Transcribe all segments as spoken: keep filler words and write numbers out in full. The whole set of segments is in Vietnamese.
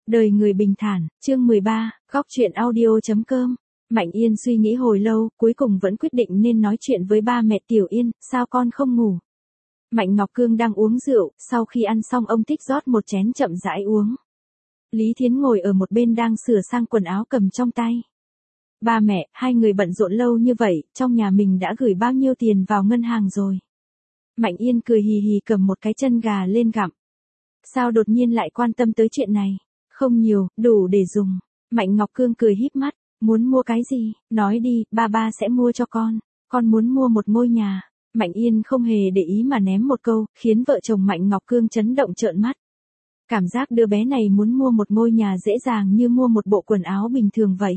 Đời người bình thản, chương mười ba, góc chuyện audio.com. Mạnh Yên suy nghĩ hồi lâu, cuối cùng vẫn quyết định nên nói chuyện với ba mẹ Tiểu Yên, sao con không ngủ? Mạnh Ngọc Cương đang uống rượu, sau khi ăn xong ông thích rót một chén chậm rãi uống. Lý Thiến ngồi ở một bên đang sửa sang quần áo cầm trong tay. Ba mẹ, hai người bận rộn lâu như vậy, trong nhà mình đã gửi bao nhiêu tiền vào ngân hàng rồi? Mạnh Yên cười hì hì cầm một cái chân gà lên gặm. Sao đột nhiên lại quan tâm tới chuyện này? Không nhiều, đủ để dùng. Mạnh Ngọc Cương cười híp mắt, muốn mua cái gì, nói đi, ba ba sẽ mua cho con. Con muốn mua một ngôi nhà. Mạnh Yên không hề để ý mà ném một câu, khiến vợ chồng Mạnh Ngọc Cương chấn động trợn mắt. Cảm giác đứa bé này muốn mua một ngôi nhà dễ dàng như mua một bộ quần áo bình thường vậy.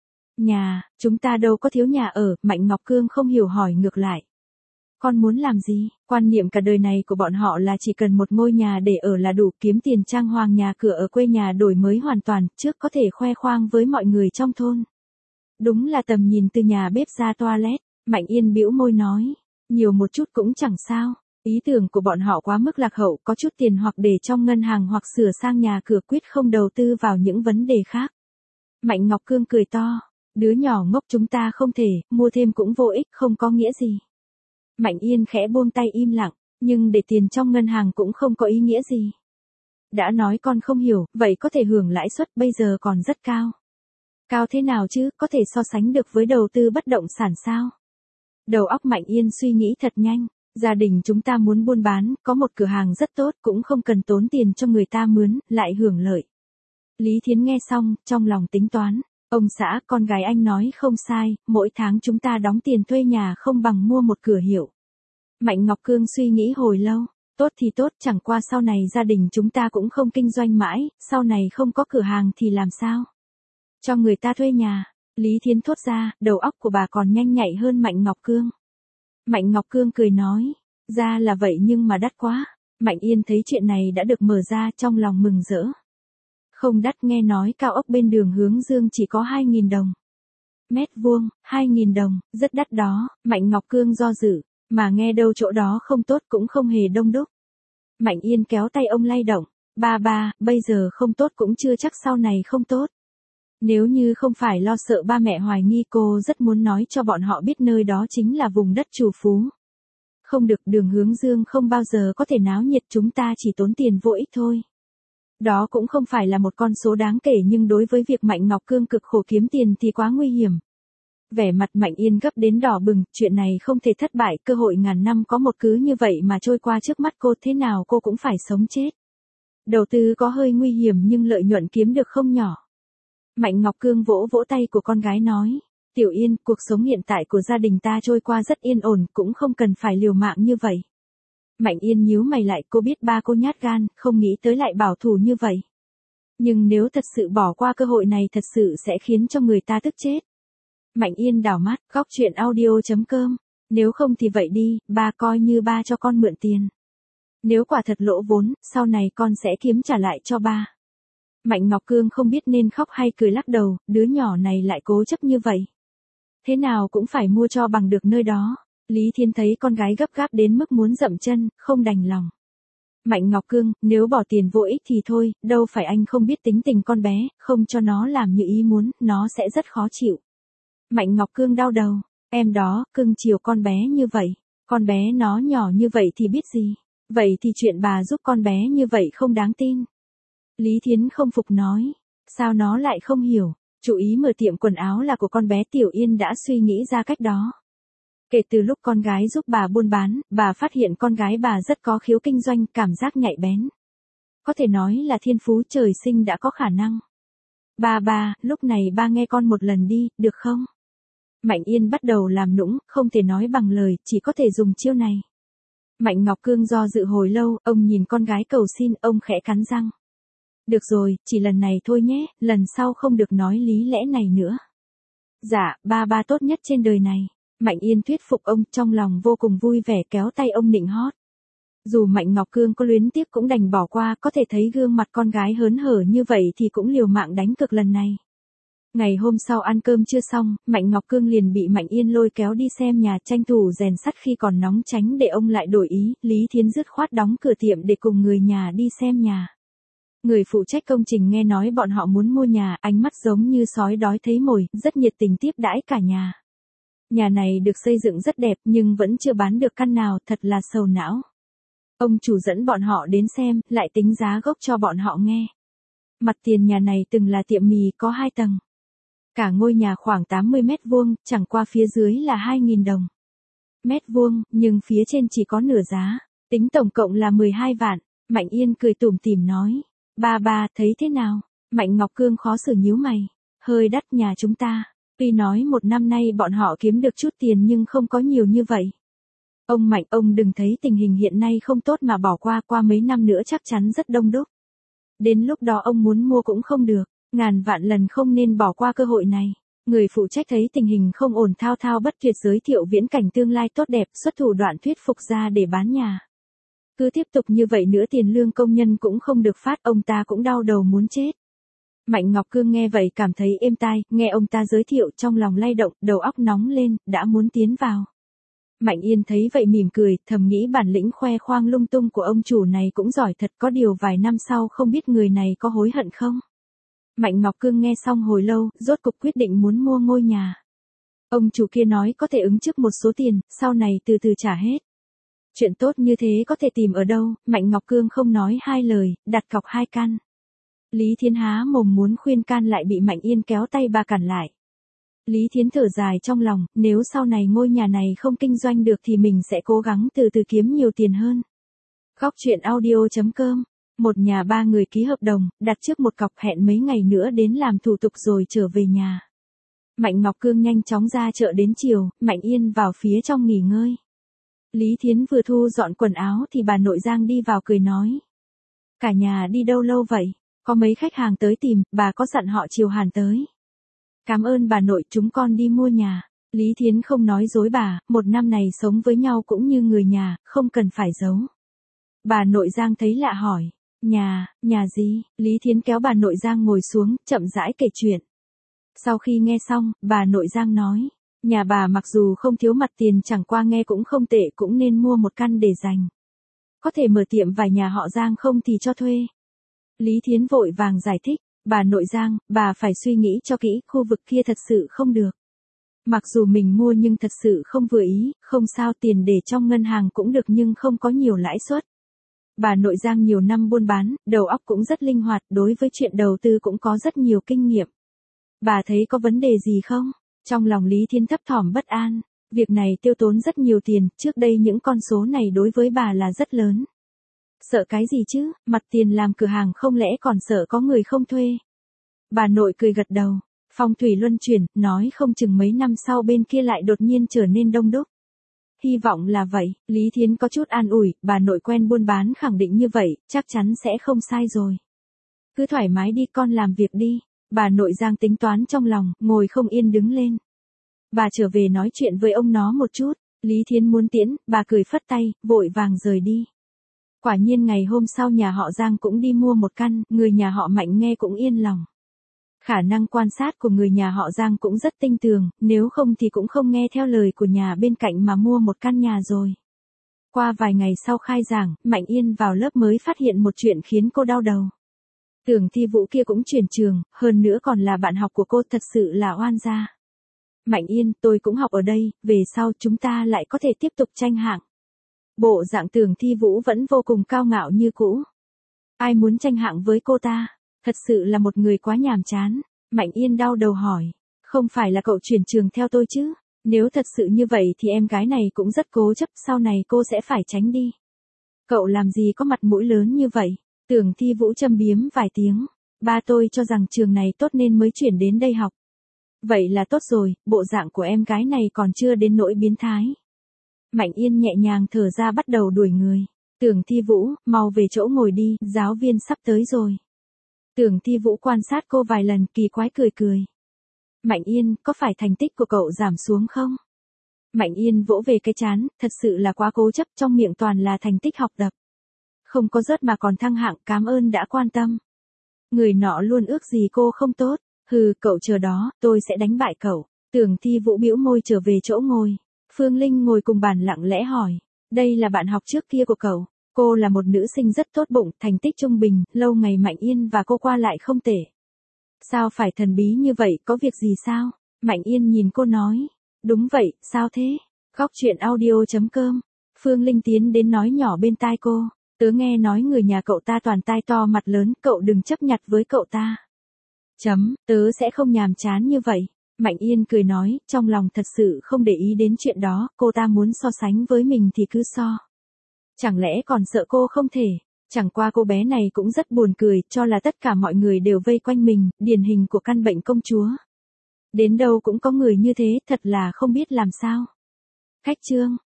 Nhà, chúng ta đâu có thiếu nhà ở, Mạnh Ngọc Cương không hiểu hỏi ngược lại. Con muốn làm gì? Quan niệm cả đời này của bọn họ là chỉ cần một ngôi nhà để ở là đủ, kiếm tiền trang hoàng nhà cửa ở quê nhà đổi mới hoàn toàn, trước có thể khoe khoang với mọi người trong thôn. Đúng là tầm nhìn từ nhà bếp ra toilet, Mạnh Yên bĩu môi nói, nhiều một chút cũng chẳng sao. Ý tưởng của bọn họ quá mức lạc hậu, có chút tiền hoặc để trong ngân hàng hoặc sửa sang nhà cửa, quyết không đầu tư vào những vấn đề khác. Mạnh Ngọc Cương cười to, đứa nhỏ ngốc chúng ta không thể, mua thêm cũng vô ích, không có nghĩa gì. Mạnh Yên khẽ buông tay im lặng, nhưng để tiền trong ngân hàng cũng không có ý nghĩa gì. Đã nói con không hiểu, vậy có thể hưởng lãi suất bây giờ còn rất cao. Cao thế nào chứ, có thể so sánh được với đầu tư bất động sản sao? Đầu óc Mạnh Yên suy nghĩ thật nhanh, gia đình chúng ta muốn buôn bán, có một cửa hàng rất tốt, cũng không cần tốn tiền cho người ta mướn, lại hưởng lợi. Lý Thiến nghe xong, trong lòng tính toán. Ông xã, con gái anh nói không sai, mỗi tháng chúng ta đóng tiền thuê nhà không bằng mua một cửa hiệu. Mạnh Ngọc Cương suy nghĩ hồi lâu, tốt thì tốt, chẳng qua sau này gia đình chúng ta cũng không kinh doanh mãi, sau này không có cửa hàng thì làm sao? Cho người ta thuê nhà, Lý Thiến thốt ra, đầu óc của bà còn nhanh nhạy hơn Mạnh Ngọc Cương. Mạnh Ngọc Cương cười nói, ra là vậy nhưng mà đắt quá. Mạnh Yên thấy chuyện này đã được mở ra trong lòng mừng rỡ. Không đắt, nghe nói cao ốc bên đường Hướng Dương chỉ có hai nghìn đồng. Mét vuông, hai nghìn đồng, rất đắt đó, Mạnh Ngọc Cương do dự, mà nghe đâu chỗ đó không tốt cũng không hề đông đúc. Mạnh Yên kéo tay ông lay động, ba ba, bây giờ không tốt cũng chưa chắc sau này không tốt. Nếu như không phải lo sợ ba mẹ hoài nghi, cô rất muốn nói cho bọn họ biết nơi đó chính là vùng đất trù phú. Không được, đường Hướng Dương không bao giờ có thể náo nhiệt, chúng ta chỉ tốn tiền vô ích thôi. Đó cũng không phải là một con số đáng kể, nhưng đối với việc Mạnh Ngọc Cương cực khổ kiếm tiền thì quá nguy hiểm. Vẻ mặt Mạnh Yên gấp đến đỏ bừng, chuyện này không thể thất bại, cơ hội ngàn năm có một, cứ như vậy mà trôi qua trước mắt cô, thế nào cô cũng phải sống chết. Đầu tư có hơi nguy hiểm nhưng lợi nhuận kiếm được không nhỏ. Mạnh Ngọc Cương vỗ vỗ tay của con gái nói, Tiểu Yên, cuộc sống hiện tại của gia đình ta trôi qua rất yên ổn, cũng không cần phải liều mạng như vậy. Mạnh Yên nhíu mày lại, cô biết ba cô nhát gan, không nghĩ tới lại bảo thủ như vậy. Nhưng nếu thật sự bỏ qua cơ hội này thật sự sẽ khiến cho người ta tức chết. Mạnh Yên đảo mắt, góc chuyện audio.com, nếu không thì vậy đi, ba coi như ba cho con mượn tiền. Nếu quả thật lỗ vốn, sau này con sẽ kiếm trả lại cho ba. Mạnh Ngọc Cương không biết nên khóc hay cười, lắc đầu, đứa nhỏ này lại cố chấp như vậy. Thế nào cũng phải mua cho bằng được nơi đó. Lý Thiến thấy con gái gấp gáp đến mức muốn dậm chân, không đành lòng. Mạnh Ngọc Cương, nếu bỏ tiền vô ích thì thôi, đâu phải anh không biết tính tình con bé, không cho nó làm như ý muốn, nó sẽ rất khó chịu. Mạnh Ngọc Cương đau đầu, em đó, cưng chiều con bé như vậy, con bé nó nhỏ như vậy thì biết gì, vậy thì chuyện bà giúp con bé như vậy không đáng tin. Lý Thiến không phục nói, sao nó lại không hiểu, chủ ý mở tiệm quần áo là của con bé Tiểu Yên đã suy nghĩ ra cách đó. Kể từ lúc con gái giúp bà buôn bán, bà phát hiện con gái bà rất có khiếu kinh doanh, cảm giác nhạy bén. Có thể nói là thiên phú trời sinh đã có khả năng. Ba ba, lúc này ba nghe con một lần đi, được không? Mạnh Yên bắt đầu làm nũng, không thể nói bằng lời, chỉ có thể dùng chiêu này. Mạnh Ngọc Cương do dự hồi lâu, ông nhìn con gái cầu xin, ông khẽ cắn răng. Được rồi, chỉ lần này thôi nhé, lần sau không được nói lý lẽ này nữa. Dạ, ba ba tốt nhất trên đời này. Mạnh Yên thuyết phục ông, trong lòng vô cùng vui vẻ, kéo tay ông nịnh hót. Dù Mạnh Ngọc Cương có luyến tiếc cũng đành bỏ qua, có thể thấy gương mặt con gái hớn hở như vậy thì cũng liều mạng đánh cược lần này. Ngày hôm sau ăn cơm chưa xong, Mạnh Ngọc Cương liền bị Mạnh Yên lôi kéo đi xem nhà, tranh thủ rèn sắt khi còn nóng, tránh để ông lại đổi ý. Lý Thiến dứt khoát đóng cửa tiệm để cùng người nhà đi xem nhà. Người phụ trách công trình nghe nói bọn họ muốn mua nhà, ánh mắt giống như sói đói thấy mồi, rất nhiệt tình tiếp đãi cả nhà. Nhà này được xây dựng rất đẹp nhưng vẫn chưa bán được căn nào, thật là sầu não. Ông chủ dẫn bọn họ đến xem, lại tính giá gốc cho bọn họ nghe. Mặt tiền nhà này từng là tiệm mì có hai tầng. Cả ngôi nhà khoảng tám mươi mét vuông, chẳng qua phía dưới là hai nghìn đồng. Mét vuông, nhưng phía trên chỉ có nửa giá. Tính tổng cộng là mười hai vạn. Mạnh Yên cười tủm tỉm nói. Ba ba, thấy thế nào? Mạnh Ngọc Cương khó xử nhíu mày. Hơi đắt nhà chúng ta. Tuy nói một năm nay bọn họ kiếm được chút tiền nhưng không có nhiều như vậy. Ông Mạnh, ông đừng thấy tình hình hiện nay không tốt mà bỏ qua, qua mấy năm nữa chắc chắn rất đông đúc. Đến lúc đó ông muốn mua cũng không được, ngàn vạn lần không nên bỏ qua cơ hội này. Người phụ trách thấy tình hình không ổn thao thao bất tuyệt giới thiệu viễn cảnh tương lai tốt đẹp, xuất thủ đoạn thuyết phục ra để bán nhà. Cứ tiếp tục như vậy nữa tiền lương công nhân cũng không được phát, ông ta cũng đau đầu muốn chết. Mạnh Ngọc Cương nghe vậy cảm thấy êm tai, nghe ông ta giới thiệu trong lòng lay động, đầu óc nóng lên, đã muốn tiến vào. Mạnh Yên thấy vậy mỉm cười, thầm nghĩ bản lĩnh khoe khoang lung tung của ông chủ này cũng giỏi thật, có điều vài năm sau không biết người này có hối hận không. Mạnh Ngọc Cương nghe xong hồi lâu, rốt cục quyết định muốn mua ngôi nhà. Ông chủ kia nói có thể ứng trước một số tiền, sau này từ từ trả hết. Chuyện tốt như thế có thể tìm ở đâu, Mạnh Ngọc Cương không nói hai lời, đặt cọc hai căn. Lý Thiến há mồm muốn khuyên can lại bị Mạnh Yên kéo tay bà cản lại. Lý Thiến thở dài trong lòng, nếu sau này ngôi nhà này không kinh doanh được thì mình sẽ cố gắng từ từ kiếm nhiều tiền hơn. Góc truyện audio chấm com. Một nhà ba người ký hợp đồng, đặt trước một cọc, hẹn mấy ngày nữa đến làm thủ tục rồi trở về nhà. Mạnh Ngọc Cương nhanh chóng ra chợ đến chiều, Mạnh Yên vào phía trong nghỉ ngơi. Lý Thiến vừa thu dọn quần áo thì bà nội Giang đi vào cười nói. Cả nhà đi đâu lâu vậy? Có mấy khách hàng tới tìm, bà có dặn họ chiều hàn tới. Cảm ơn bà nội, chúng con đi mua nhà. Lý Thiến không nói dối bà, một năm này sống với nhau cũng như người nhà, không cần phải giấu. Bà nội Giang thấy lạ hỏi. Nhà, nhà gì? Lý Thiến kéo bà nội Giang ngồi xuống, chậm rãi kể chuyện. Sau khi nghe xong, bà nội Giang nói. Nhà bà mặc dù không thiếu mặt tiền, chẳng qua nghe cũng không tệ, cũng nên mua một căn để dành. Có thể mở tiệm vài nhà họ Giang không thì cho thuê. Lý Thiến vội vàng giải thích. Bà nội Giang, bà phải suy nghĩ cho kỹ, khu vực kia thật sự không được. Mặc dù mình mua nhưng thật sự không vừa ý, không sao, tiền để trong ngân hàng cũng được nhưng không có nhiều lãi suất. Bà nội Giang nhiều năm buôn bán, đầu óc cũng rất linh hoạt, đối với chuyện đầu tư cũng có rất nhiều kinh nghiệm. Bà thấy có vấn đề gì không? Trong lòng Lý Thiên thấp thỏm bất an, việc này tiêu tốn rất nhiều tiền, trước đây những con số này đối với bà là rất lớn. Sợ cái gì chứ, mặt tiền làm cửa hàng không lẽ còn sợ có người không thuê. Bà nội cười gật đầu, phong thủy luân chuyển, nói không chừng mấy năm sau bên kia lại đột nhiên trở nên đông đúc. Hy vọng là vậy, Lý Thiến có chút an ủi, bà nội quen buôn bán khẳng định như vậy, chắc chắn sẽ không sai rồi. Cứ thoải mái đi, con làm việc đi. Bà nội Giang tính toán trong lòng, ngồi không yên đứng lên. Bà trở về nói chuyện với ông nó một chút, Lý Thiến muốn tiễn, bà cười phất tay, vội vàng rời đi. Quả nhiên ngày hôm sau nhà họ Giang cũng đi mua một căn, người nhà họ Mạnh nghe cũng yên lòng. Khả năng quan sát của người nhà họ Giang cũng rất tinh tường, nếu không thì cũng không nghe theo lời của nhà bên cạnh mà mua một căn nhà rồi. Qua vài ngày sau khai giảng, Mạnh Yên vào lớp mới phát hiện một chuyện khiến cô đau đầu. Tưởng Thi Vũ kia cũng chuyển trường, hơn nữa còn là bạn học của cô, thật sự là oan gia. Mạnh Yên, tôi cũng học ở đây, về sau chúng ta lại có thể tiếp tục tranh hạng. Bộ dạng Tưởng Thi Vũ vẫn vô cùng cao ngạo như cũ. Ai muốn tranh hạng với cô ta? Thật sự là một người quá nhàm chán. Mạnh Yên đau đầu hỏi. Không phải là cậu chuyển trường theo tôi chứ? Nếu thật sự như vậy thì em gái này cũng rất cố chấp, sau này cô sẽ phải tránh đi. Cậu làm gì có mặt mũi lớn như vậy? Tưởng Thi Vũ châm biếm vài tiếng. Ba tôi cho rằng trường này tốt nên mới chuyển đến đây học. Vậy là tốt rồi, bộ dạng của em gái này còn chưa đến nỗi biến thái. Mạnh Yên nhẹ nhàng thở ra bắt đầu đuổi người. Tưởng Thi Vũ, mau về chỗ ngồi đi, giáo viên sắp tới rồi. Tưởng Thi Vũ quan sát cô vài lần, kỳ quái cười cười. Mạnh Yên, có phải thành tích của cậu giảm xuống không? Mạnh Yên vỗ về cái trán, thật sự là quá cố chấp, trong miệng toàn là thành tích học tập. Không có rớt mà còn thăng hạng, cảm ơn đã quan tâm. Người nọ luôn ước gì cô không tốt. Hừ, cậu chờ đó, tôi sẽ đánh bại cậu. Tưởng Thi Vũ bĩu môi trở về chỗ ngồi. Phương Linh ngồi cùng bàn lặng lẽ hỏi. Đây là bạn học trước kia của cậu. Cô là một nữ sinh rất tốt bụng, thành tích trung bình, lâu ngày Mạnh Yên và cô qua lại không tệ. Sao phải thần bí như vậy, có việc gì sao? Mạnh Yên nhìn cô nói. Đúng vậy, sao thế? Góc chuyện audio.com. Phương Linh tiến đến nói nhỏ bên tai cô. Tớ nghe nói người nhà cậu ta toàn tai to mặt lớn, cậu đừng chấp nhặt với cậu ta. Chấm, tớ sẽ không nhàm chán như vậy. Mạnh Yên cười nói, trong lòng thật sự không để ý đến chuyện đó, cô ta muốn so sánh với mình thì cứ so. Chẳng lẽ còn sợ cô không thể? Chẳng qua cô bé này cũng rất buồn cười, cho là tất cả mọi người đều vây quanh mình, điển hình của căn bệnh công chúa. Đến đâu cũng có người như thế, thật là không biết làm sao. Khách chương.